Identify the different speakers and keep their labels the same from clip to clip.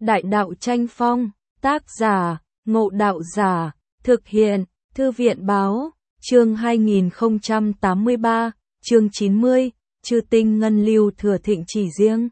Speaker 1: Đại đạo tranh phong, tác giả, Ngộ Đạo Giả, thực hiện, Thư viện báo, chương 2083, chương 90, Chư tinh ngân lưu thừa thịnh chỉ riêng.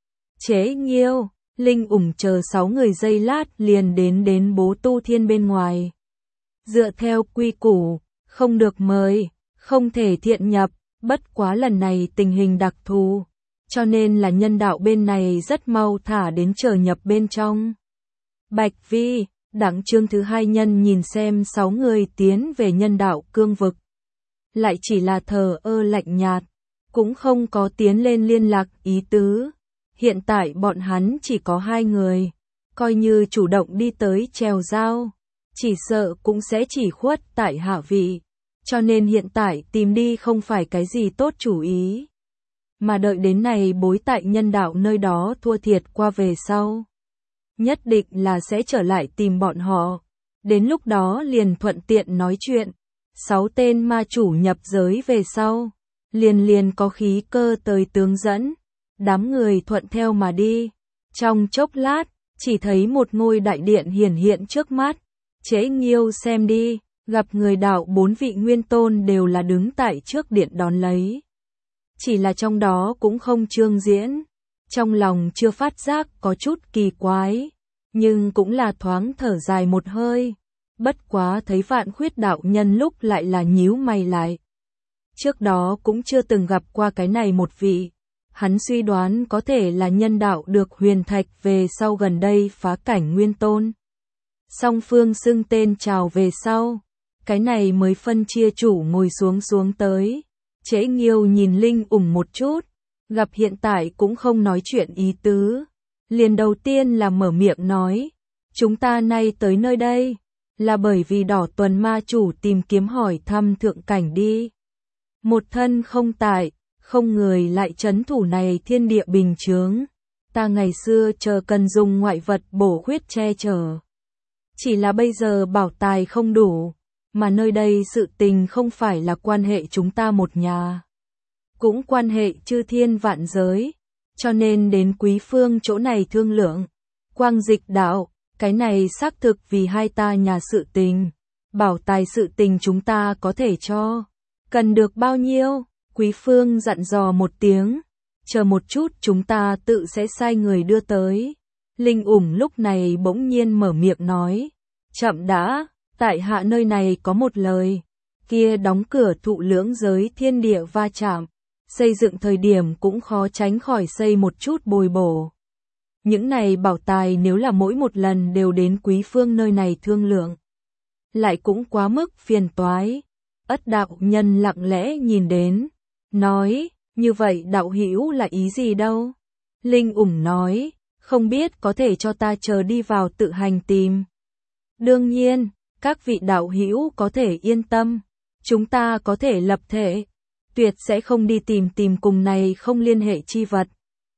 Speaker 1: Chế Nghiêu, Linh ủng chờ 6 người giây lát liền đến Bố Tu Thiên bên ngoài. Dựa theo quy củ, không được mời, không thể thiện nhập, bất quá lần này tình hình đặc thù, cho nên là nhân đạo bên này rất mau thả đến chờ nhập bên trong. Bạch Vi, Đặng Chương thứ hai nhân nhìn xem 6 người tiến về nhân đạo cương vực. Lại chỉ là thờ ơ lạnh nhạt, cũng không có tiến lên liên lạc ý tứ. Hiện tại bọn hắn chỉ có 2 người, coi như chủ động đi tới chèo dao, chỉ sợ cũng sẽ chỉ khuất tại hạ vị, cho nên hiện tại tìm đi không phải cái gì tốt chủ ý. Mà đợi đến này bối tại nhân đạo nơi đó thua thiệt qua về sau, nhất định là sẽ trở lại tìm bọn họ, đến lúc đó liền thuận tiện nói chuyện. 6 tên ma chủ nhập giới về sau, liền có khí cơ tới tướng dẫn, đám người thuận theo mà đi. Trong chốc lát, chỉ thấy một ngôi đại điện hiển hiện trước mắt. Chế Nghiêu xem đi, gặp người đạo 4 vị nguyên tôn đều là đứng tại trước điện đón lấy. Chỉ là trong đó cũng không chương diễn, trong lòng chưa phát giác có chút kỳ quái, nhưng cũng là thoáng thở dài một hơi. Bất quá thấy Vạn Khuyết đạo nhân lúc lại là nhíu mày lại. Trước đó cũng chưa từng gặp qua cái này một vị, hắn suy đoán có thể là nhân đạo được huyền thạch về sau gần đây phá cảnh nguyên tôn. Song phương xưng tên chào về sau, cái này mới phân chia chủ ngồi xuống tới. Chế Nghiêu nhìn Linh ủng một chút, gặp hiện tại cũng không nói chuyện ý tứ, liền đầu tiên là mở miệng nói, chúng ta nay tới nơi đây, là bởi vì Đỏ Tuần ma chủ tìm kiếm hỏi thăm thượng cảnh đi. Một thân không tại, không người lại trấn thủ này thiên địa bình chướng, ta ngày xưa chờ cần dùng ngoại vật bổ khuyết che chở. Chỉ là bây giờ bảo tài không đủ, mà nơi đây sự tình không phải là quan hệ chúng ta một nhà, cũng quan hệ chư thiên vạn giới, cho nên đến Quý Phương chỗ này thương lượng. Quang Dịch đạo, cái này xác thực vì hai ta nhà sự tình, bảo tài sự tình chúng ta có thể cho, cần được bao nhiêu? Quý Phương dặn dò một tiếng, chờ một chút chúng ta tự sẽ sai người đưa tới. Linh ủng lúc này bỗng nhiên mở miệng nói, chậm đã, tại hạ nơi này có một lời, kia đóng cửa thụ lưỡng giới thiên địa va chạm, xây dựng thời điểm cũng khó tránh khỏi xây một chút bồi bổ. Những này bảo tài nếu là mỗi một lần đều đến Quý Phương nơi này thương lượng, lại cũng quá mức phiền toái. Ất đạo nhân lặng lẽ nhìn đến, nói, như vậy đạo hữu là ý gì đâu? Linh ủng nói, không biết có thể cho ta chờ đi vào tự hành tìm. Đương nhiên, các vị đạo hữu có thể yên tâm, chúng ta có thể lập thể, tuyệt sẽ không đi tìm cùng này không liên hệ chi vật.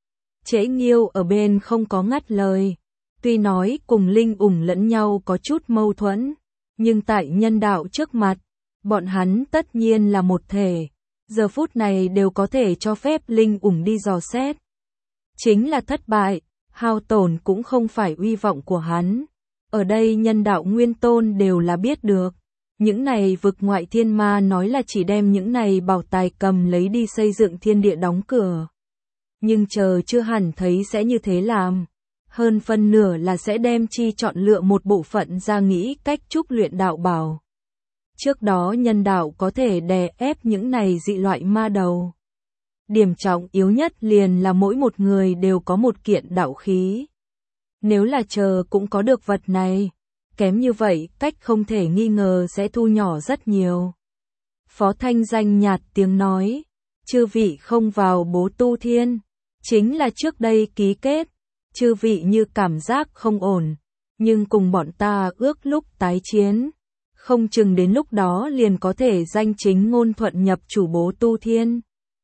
Speaker 1: Chế Nghiêu ở bên không có ngắt lời, tuy nói cùng Linh ủng lẫn nhau có chút mâu thuẫn, nhưng tại nhân đạo trước mặt, bọn hắn tất nhiên là một thể, giờ phút này đều có thể cho phép Linh ủng đi dò xét. Chính là thất bại, hao tổn cũng không phải uy vọng của hắn. Ở đây nhân đạo nguyên tôn đều là biết được, những này vực ngoại thiên ma nói là chỉ đem những này bảo tài cầm lấy đi xây dựng thiên địa đóng cửa. Nhưng chờ chưa hẳn thấy sẽ như thế làm, hơn phân nửa là sẽ đem chi chọn lựa một bộ phận ra nghĩ cách trúc luyện đạo bảo. Trước đó nhân đạo có thể đè ép những này dị loại ma đầu. Điểm trọng yếu nhất liền là mỗi một người đều có một kiện đạo khí. Nếu là chờ cũng có được vật này, kém như vậy cách không thể nghi ngờ sẽ thu nhỏ rất nhiều. Phó Thanh Danh nhạt tiếng nói, chư vị không vào Bố Tu Thiên, chính là trước đây ký kết, chư vị như cảm giác không ổn, nhưng cùng bọn ta ước lúc tái chiến, không chừng đến lúc đó liền có thể danh chính ngôn thuận nhập chủ Bố Tu Thiên.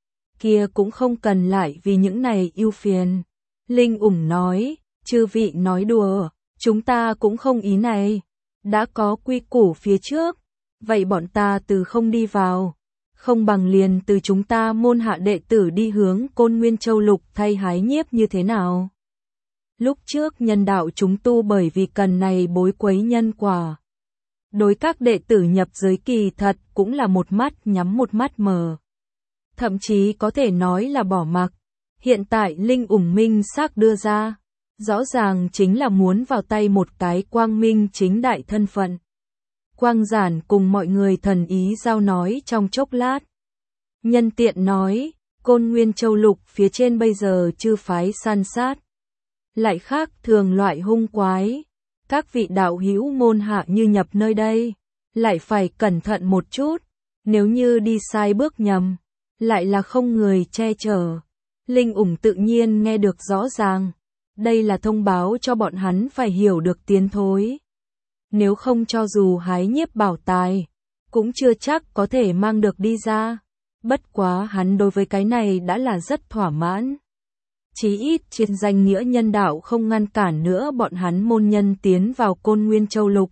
Speaker 1: Kia cũng không cần lại vì những này ưu phiền. Linh ủng nói, chư vị nói đùa, chúng ta cũng không ý này, đã có quy củ phía trước, vậy bọn ta từ không đi vào, không bằng liền từ chúng ta môn hạ đệ tử đi hướng Côn Nguyên Châu Lục thay hái nhiếp như thế nào? Lúc trước nhân đạo chúng tu bởi vì cần này bối quấy nhân quả. Đối các đệ tử nhập giới kỳ thật cũng là một mắt nhắm một mắt mở. Thậm chí có thể nói là bỏ mặc. Hiện tại Linh ủng minh xác đưa ra. Rõ ràng chính là muốn vào tay một cái quang minh chính đại thân phận. Quang giản cùng mọi người thần ý giao nói trong chốc lát. Nhân tiện nói, Côn Nguyên Châu Lục phía trên bây giờ chư phái san sát. Lại khác thường loại hung quái. Các vị đạo hữu môn hạ như nhập nơi đây, lại phải cẩn thận một chút, nếu như đi sai bước nhầm, lại là không người che chở. Linh ủng tự nhiên nghe được rõ ràng, đây là thông báo cho bọn hắn phải hiểu được tiến thối. Nếu không cho dù hái nhiếp bảo tài, cũng chưa chắc có thể mang được đi ra. Bất quá hắn đối với cái này đã là rất thỏa mãn. Chí ít trên danh nghĩa nhân đạo không ngăn cản nữa bọn hắn môn nhân tiến vào Côn Nguyên Châu Lục.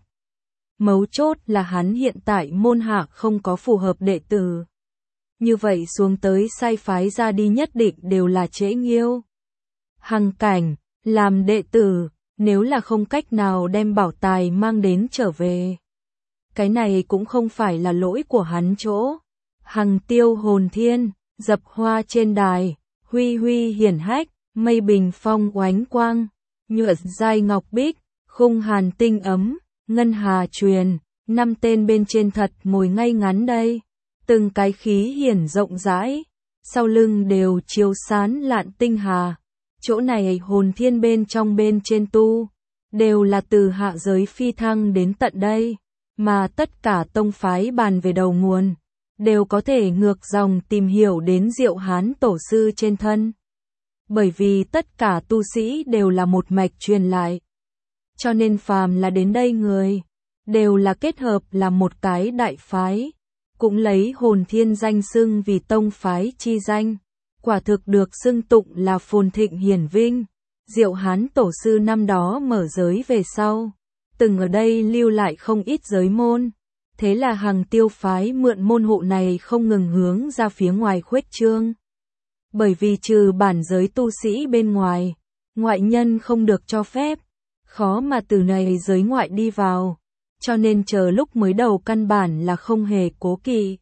Speaker 1: Mấu chốt là hắn hiện tại môn hạ không có phù hợp đệ tử. Như vậy xuống tới sai phái ra đi nhất định đều là trễ nghiêu. Hằng cảnh, làm đệ tử, nếu là không cách nào đem bảo tài mang đến trở về. Cái này cũng không phải là lỗi của hắn chỗ. Hằng tiêu hồn thiên, dập hoa trên đài, huy huy hiển hách, mây bình phong oánh quang, nhuận giai ngọc bích, khung hàn tinh ấm, ngân hà truyền, 5 tên bên trên thật ngồi ngay ngắn đây. Từng cái khí hiển rộng rãi, sau lưng đều chiếu sán lạn tinh hà. Chỗ này hồn thiên bên trong bên trên tu, đều là từ hạ giới phi thăng đến tận đây, mà tất cả tông phái bàn về đầu nguồn, đều có thể ngược dòng tìm hiểu đến Diệu Hán tổ sư trên thân. Bởi vì tất cả tu sĩ đều là một mạch truyền lại. Cho nên phàm là đến đây người, đều là kết hợp là một cái đại phái, cũng lấy hồn thiên danh xưng vì tông phái chi danh. Quả thực được xưng tụng là phồn thịnh hiển vinh. Diệu Hán tổ sư năm đó mở giới về sau, từng ở đây lưu lại không ít giới môn. Thế là Hằng tiêu phái mượn môn hộ này không ngừng hướng ra phía ngoài khuếch trương. Bởi vì trừ bản giới tu sĩ bên ngoài, ngoại nhân không được cho phép, khó mà từ này giới ngoại đi vào, cho nên chờ lúc mới đầu căn bản là không hề cố kỵ.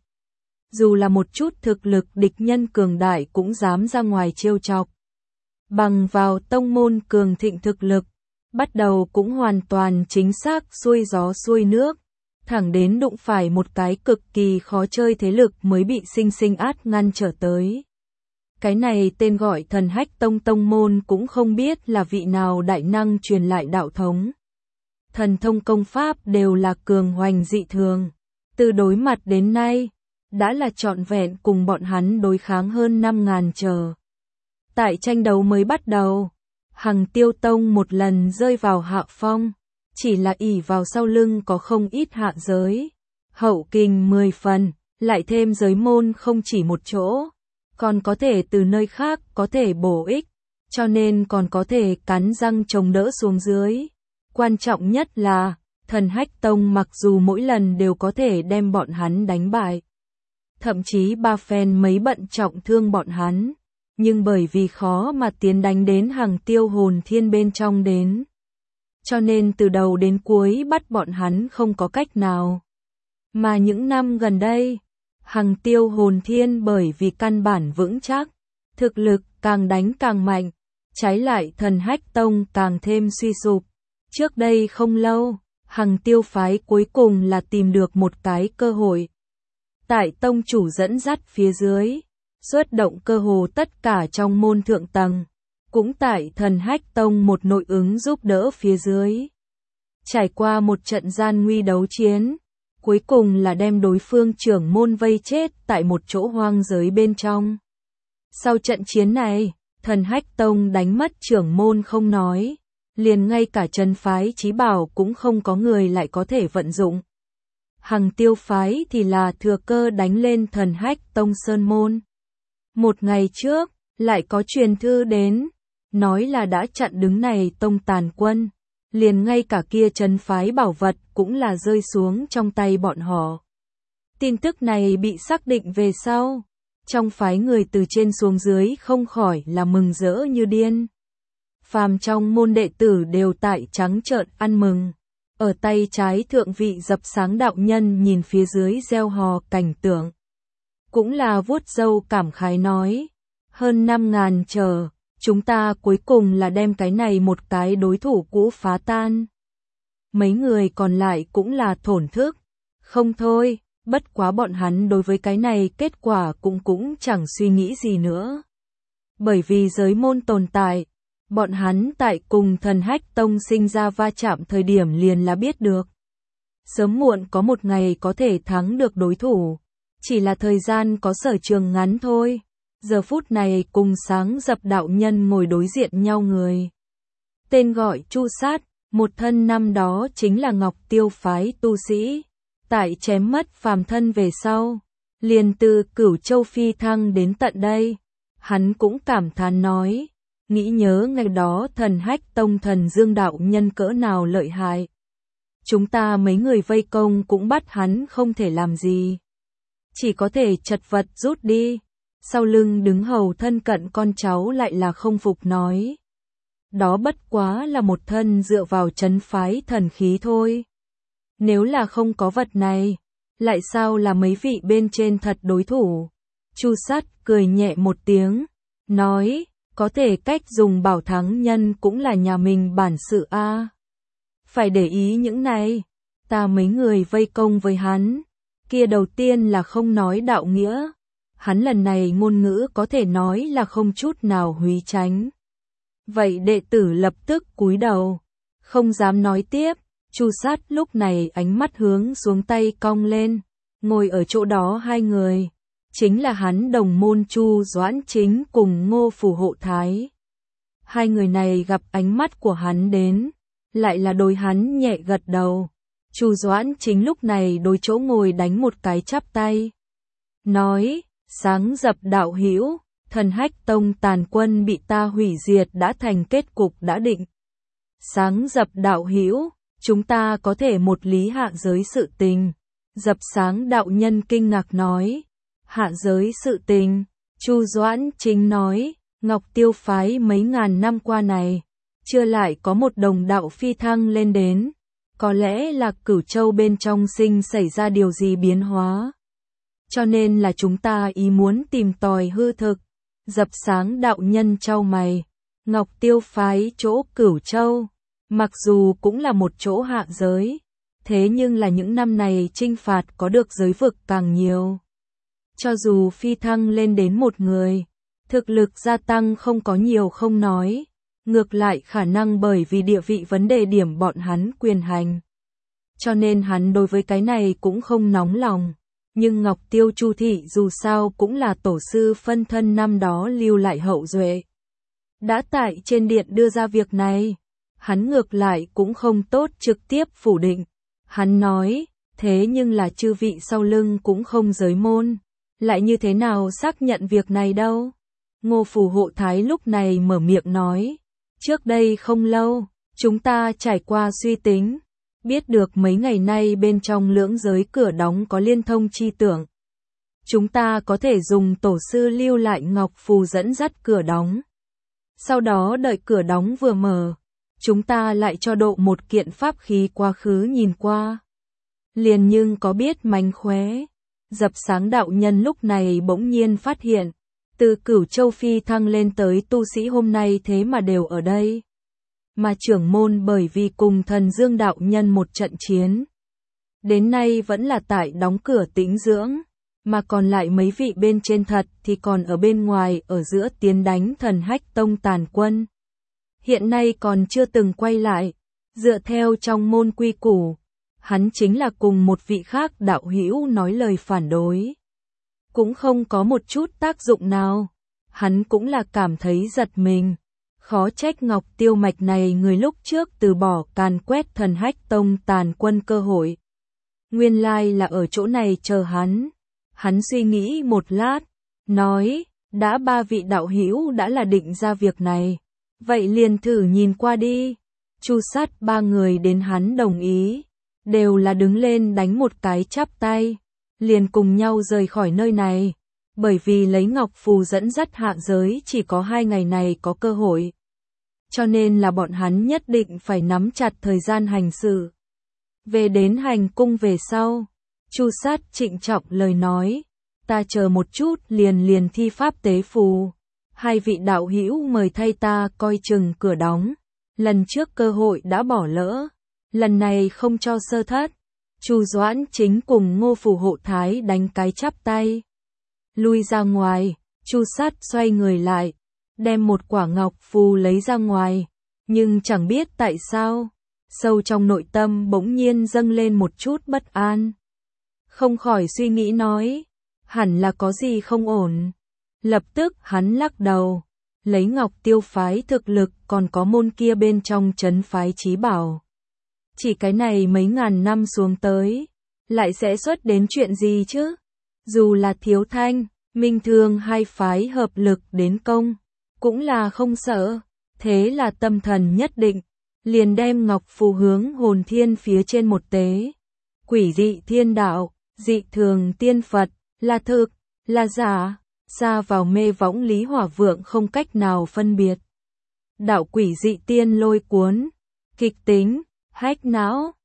Speaker 1: Dù là một chút thực lực địch nhân cường đại cũng dám ra ngoài trêu chọc. Bằng vào tông môn cường thịnh thực lực, bắt đầu cũng hoàn toàn chính xác xuôi gió xuôi nước, thẳng đến đụng phải một cái cực kỳ khó chơi thế lực mới bị sinh sinh át ngăn trở tới. Cái này tên gọi Thần Hách Tông tông môn cũng không biết là vị nào đại năng truyền lại đạo thống. Thần thông công pháp đều là cường hoành dị thường, từ đối mặt đến nay, đã là trọn vẹn cùng bọn hắn đối kháng hơn 5.000 chờ. Tại tranh đấu mới bắt đầu, Hằng Tiêu Tông một lần rơi vào hạ phong, chỉ là ỷ vào sau lưng có không ít hạ giới, hậu kình 10 phần, lại thêm giới môn không chỉ một chỗ, còn có thể từ nơi khác có thể bổ ích, cho nên còn có thể cắn răng chống đỡ xuống dưới. Quan trọng nhất là, Thần Hách Tông mặc dù mỗi lần đều có thể đem bọn hắn đánh bại, thậm chí ba phen mấy bận trọng thương bọn hắn, nhưng bởi vì khó mà tiến đánh đến Hằng Tiêu hồn thiên bên trong đến. Cho nên từ đầu đến cuối bắt bọn hắn không có cách nào. Mà những năm gần đây, Hằng Tiêu hồn thiên bởi vì căn bản vững chắc, thực lực càng đánh càng mạnh, trái lại Thần Hách Tông càng thêm suy sụp. Trước đây không lâu, Hằng Tiêu phái cuối cùng là tìm được một cái cơ hội. Tại tông chủ dẫn dắt phía dưới, xuất động cơ hồ tất cả trong môn thượng tầng, cũng tại Thần Hách Tông một nội ứng giúp đỡ phía dưới. Trải qua một trận gian nguy đấu chiến, cuối cùng là đem đối phương trưởng môn vây chết tại một chỗ hoang giới bên trong. Sau trận chiến này, Thần Hách Tông đánh mất trưởng môn không nói, liền ngay cả chân phái chí bảo cũng không có người lại có thể vận dụng. Hằng Tiêu phái thì là thừa cơ đánh lên Thần Hách Tông sơn môn. Một ngày trước, lại có truyền thư đến, nói là đã chặn đứng này tông tàn quân, liền ngay cả kia chân phái bảo vật cũng là rơi xuống trong tay bọn họ. Tin tức này bị xác định về sau, trong phái người từ trên xuống dưới không khỏi là mừng rỡ như điên. phàm trong môn đệ tử đều tại trắng trợn ăn mừng. Ở tay trái thượng vị Dập Sáng đạo nhân nhìn phía dưới reo hò cảnh tượng. Cũng là vuốt râu cảm khái nói, hơn 5.000 chờ, chúng ta cuối cùng là đem cái này một cái đối thủ cũ phá tan. Mấy người còn lại cũng là thổn thức, không thôi, bất quá bọn hắn đối với cái này kết quả cũng chẳng suy nghĩ gì nữa. Bởi vì giới môn tồn tại, bọn hắn tại cùng Thần Hách Tông sinh ra va chạm thời điểm liền là biết được. Sớm muộn có một ngày có thể thắng được đối thủ, chỉ là thời gian có sở trường ngắn thôi. Giờ phút này cùng Sáng Dập đạo nhân ngồi đối diện nhau người. Tên gọi Chu Sát, một thân năm đó chính là Ngọc Tiêu phái tu sĩ. Tại chém mất phàm thân về sau, liền từ Cửu Châu phi thăng đến tận đây. Hắn cũng cảm thán nói, nghĩ nhớ ngày đó Thần Hách Tông thần Dương đạo nhân cỡ nào lợi hại. Chúng ta mấy người vây công cũng bắt hắn không thể làm gì. Chỉ có thể chật vật rút đi. Sau lưng đứng hầu thân cận con cháu lại là không phục nói. Đó bất quá là một thân dựa vào trấn phái thần khí thôi. Nếu là không có vật này, lại sao là mấy vị bên trên thật đối thủ. Chu Sát cười nhẹ một tiếng, nói, có thể cách dùng bảo thắng nhân cũng là nhà mình bản sự a. Phải để ý những này, ta mấy người vây công với hắn, kia đầu tiên là không nói đạo nghĩa. Hắn lần này ngôn ngữ có thể nói là không chút nào húy tránh. Vậy đệ tử lập tức cúi đầu, không dám nói tiếp. Chu Sát lúc này ánh mắt hướng xuống tay cong lên, ngồi ở chỗ đó hai người, chính là hắn đồng môn Chu Doãn Chính cùng Ngô Phủ Hộ Thái. Hai người này gặp ánh mắt của hắn đến, lại là đối hắn nhẹ gật đầu. Chu Doãn Chính lúc này đối chỗ ngồi đánh một cái chắp tay, nói, Sáng Dập đạo hữu, Thần Hách Tông tàn quân bị ta hủy diệt đã thành kết cục đã định. Sáng Dập đạo hữu, chúng ta có thể một lý hạ giới sự tình. Dập Sáng đạo nhân kinh ngạc nói, hạ giới sự tình. Chu Doãn Chính nói, Ngọc Tiêu phái mấy ngàn năm qua này, chưa lại có một đồng đạo phi thăng lên đến. Có lẽ là Cửu Châu bên trong sinh xảy ra điều gì biến hóa. Cho nên là chúng ta ý muốn tìm tòi hư thực. Dập Sáng đạo nhân chau mày, Ngọc Tiêu phái chỗ Cửu Châu, mặc dù cũng là một chỗ hạ giới, thế nhưng là những năm này chinh phạt có được giới vực càng nhiều. Cho dù phi thăng lên đến một người, thực lực gia tăng không có nhiều không nói, ngược lại khả năng bởi vì địa vị vấn đề điểm bọn hắn quyền hành. Cho nên hắn đối với cái này cũng không nóng lòng. Nhưng Ngọc Tiêu Chu thị dù sao cũng là tổ sư phân thân năm đó lưu lại hậu duệ. Đã tại trên điện đưa ra việc này, hắn ngược lại cũng không tốt trực tiếp phủ định. Hắn nói, thế nhưng là chư vị sau lưng cũng không giới môn, lại như thế nào xác nhận việc này đâu. Ngô Phủ Hộ Thái lúc này mở miệng nói, trước đây không lâu, chúng ta trải qua suy tính. Biết được mấy ngày nay bên trong lưỡng giới cửa đóng có liên thông chi tưởng. Chúng ta có thể dùng tổ sư lưu lại ngọc phù dẫn dắt cửa đóng. Sau đó đợi cửa đóng vừa mở, chúng ta lại cho độ một kiện pháp khí quá khứ nhìn qua. Liền nhưng có biết mánh khóe. Dập Sáng đạo nhân lúc này bỗng nhiên phát hiện, từ Cửu Châu phi thăng lên tới tu sĩ hôm nay thế mà đều ở đây. Mà trưởng môn bởi vì cùng Thần Dương đạo nhân một trận chiến, đến nay vẫn là tại đóng cửa tĩnh dưỡng, mà còn lại mấy vị bên trên thật thì còn ở bên ngoài ở giữa tiến đánh Thần Hách Tông tàn quân. Hiện nay còn chưa từng quay lại, dựa theo trong môn quy củ, hắn chính là cùng một vị khác đạo hữu nói lời phản đối. Cũng không có một chút tác dụng nào, hắn cũng là cảm thấy giật mình. Khó trách Ngọc Tiêu mạch này người lúc trước từ bỏ càn quét Thần Hách Tông tàn quân cơ hội. Nguyên lai là ở chỗ này chờ hắn. Hắn suy nghĩ một lát, nói, đã ba vị đạo hữu đã là định ra việc này. Vậy liền thử nhìn qua đi. Chu Sát ba người đến hắn đồng ý. Đều là đứng lên đánh một cái chắp tay. Liền cùng nhau rời khỏi nơi này. Bởi vì lấy ngọc phù dẫn dắt hạ giới chỉ có 2 ngày này có cơ hội. cho nên là bọn hắn nhất định phải nắm chặt thời gian hành sự. Về đến hành cung về sau, Chu Sát trịnh trọng lời nói, ta chờ một chút liền thi pháp tế phù. Hai vị đạo hữu mời thay ta coi chừng cửa đóng. Lần trước cơ hội đã bỏ lỡ, lần này không cho sơ thất. Chu Doãn Chính cùng Ngô Phù hộ thái đánh cái chắp tay. Lui ra ngoài, Chu Sát xoay người lại, đem một quả ngọc phù lấy ra ngoài, nhưng chẳng biết tại sao, sâu trong nội tâm bỗng nhiên dâng lên một chút bất an. Không khỏi suy nghĩ nói, hẳn là có gì không ổn. Lập tức hắn lắc đầu, lấy Ngọc Tiêu phái thực lực còn có môn kia bên trong trấn phái chí bảo. Chỉ cái này mấy ngàn năm xuống tới, lại sẽ xuất đến chuyện gì chứ? Dù là Thiếu Thanh, Minh Thương hai phái hợp lực đến công, cũng là không sợ. Thế là tâm thần nhất định, liền đem ngọc phù hướng hồn thiên phía trên một tế. Quỷ dị thiên đạo, dị thường tiên Phật, là thực, là giả, xa vào mê võng Lý Hỏa Vượng không cách nào phân biệt. Đạo quỷ dị tiên lôi cuốn, kịch tính, hách não,